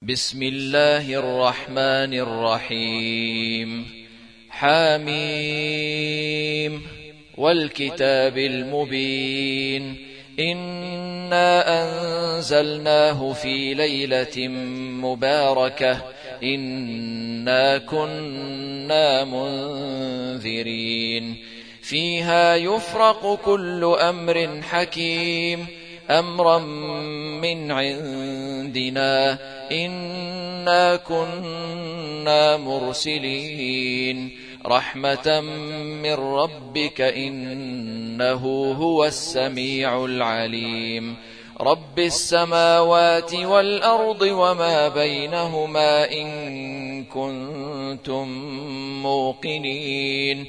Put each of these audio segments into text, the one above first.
بسم الله الرحمن الرحيم. حاميم والكتاب المبين. إنا أنزلناه في ليلة مباركة إنا كنا منذرين فيها يفرق كل أمر حكيم أمرا من عندنا إنا كنا مرسلين رحمة من ربك إنه هو السميع العليم. رب السماوات والأرض وما بينهما إن كنتم موقنين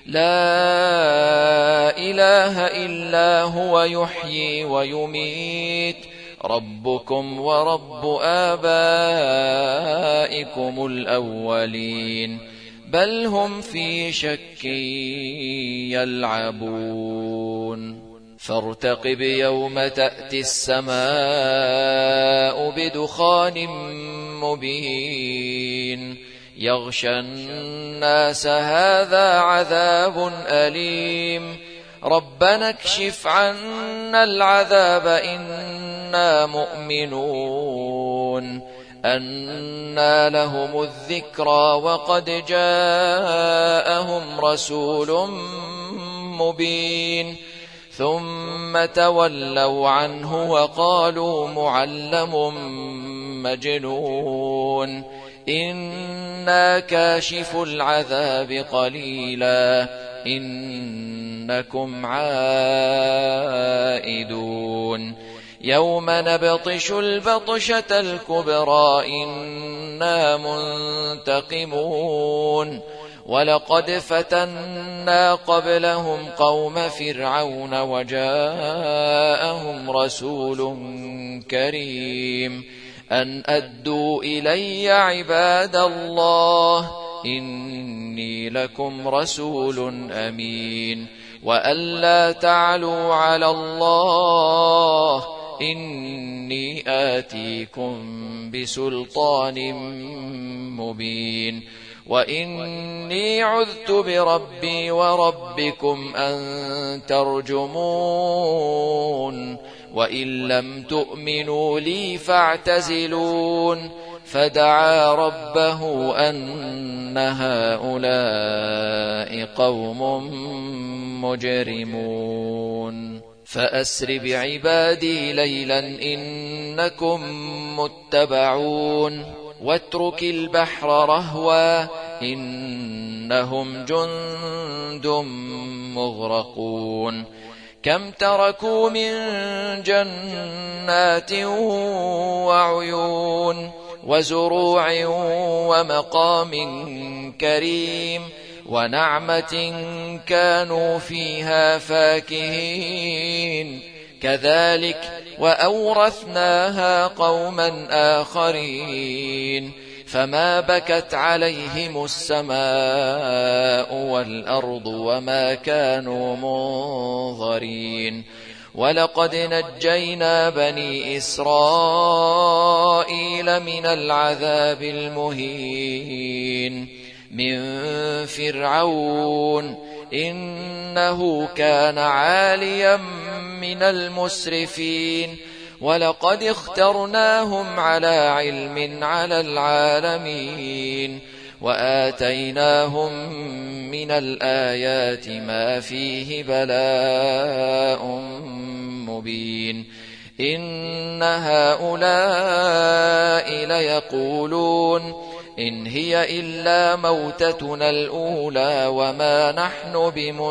لا إله إلا هو يحيي ويميت ربكم ورب آبائكم الأولين بل هم في شك يلعبون. فارتقب يوم تأتي السماء بدخان مبين يغشى الناس هذا عذاب أليم ربنا اكشف عنا العذاب إنا مؤمنون. أنى لهم الذكرى وقد جاءهم رسول مبين ثم تولوا عنه وقالوا معلم مجنون إنا كاشف العذاب قليلا إنكم عائدون. يوم نبطش البطشة الكبرى إنا منتقمون ولقد فتنا قبلهم قوم فرعون وجاءهم رسول كريم أن أدوا إلي عباد الله إني لكم رسول أمين وأن لا تعلوا على الله إني آتيكم بسلطان مبين وإني عذت بربي وربكم أن ترجمون وإن لم تؤمنوا لي فاعتزلون. فدعا ربه أن هؤلاء قوم مجرمون. فأسر بعبادي ليلا إنكم متبعون واترك البحر رهوا إنهم جند مغرقون. كم تركوا من جنات وعيون وزروع ومقام كريم ونعمة كانوا فيها فاكهين كذلك وأورثناها قوما آخرين فما بكت عليهم السماء والأرض وما كانوا منظرين. ولقد نجينا بني إسرائيل من العذاب المهين من فرعون إنه كان عاليا من المسرفين ولقد اخترناهم على علم على العالمين وآتيناهم من الآيات ما فيه بلاء مبين. إن هؤلاء ليقولون إن هي إلا موتتنا الأولى وما نحن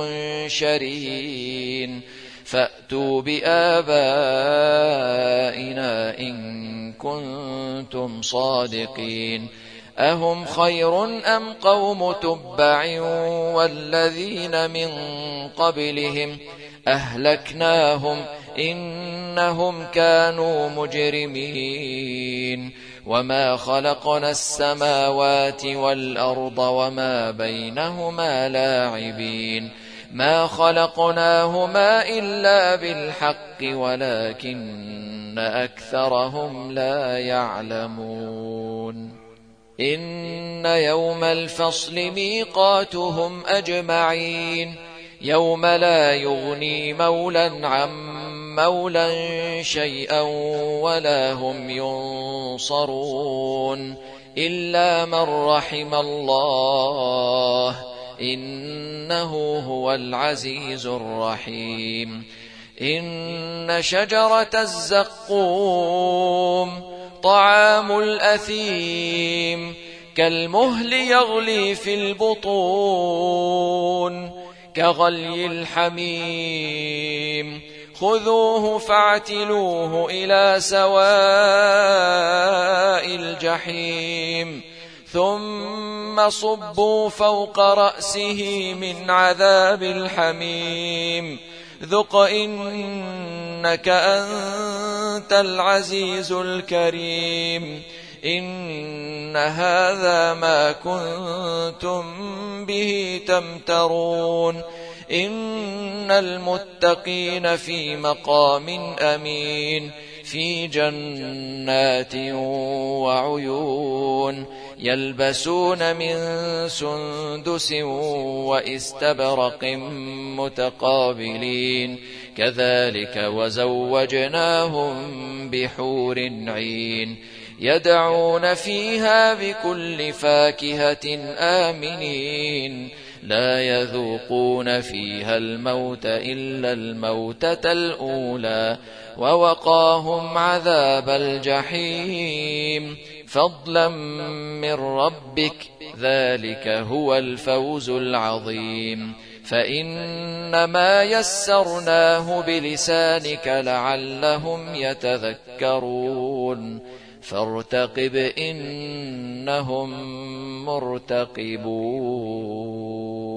بمنشرين فأتوا بآبائنا إن كنتم صادقين. أهم خير أم قوم تبع والذين من قبلهم أهلكناهم إنهم كانوا مجرمين. وما خلقنا السماوات والأرض وما بينهما لاعبين ما خلقناهما إلا بالحق ولكن أكثرهم لا يعلمون إن يوم الفصل ميقاتهم أجمعين يوم لا يغني مولى عن مولى شيئا ولا هم ينصرون إلا من رحم الله إنه هو العزيز الرحيم إن شجرة الزقوم طعام الأثيم كالمهل يغلي في البطون كغلي الحميم خذوه فاعتلوه إلى سواء الجحيم ثم صبوا فوق رأسه من عذاب الحميم ذق إنك أنت العزيز الكريم إن هذا ما كنتم به تمترون إن المتقين في مقام أمين في جنات وعيون يلبسون من سندس وإستبرق متقابلين كذلك وزوجناهم بحور عين يدعون فيها بكل فاكهة آمنين لا يذوقون فيها الموت إلا الموتة الأولى ووقاهم عذاب الجحيم فضلا من ربك ذلك هو الفوز العظيم فإنما يسرناه بلسانك لعلهم يتذكرون فارتقب إنهم مرتقبون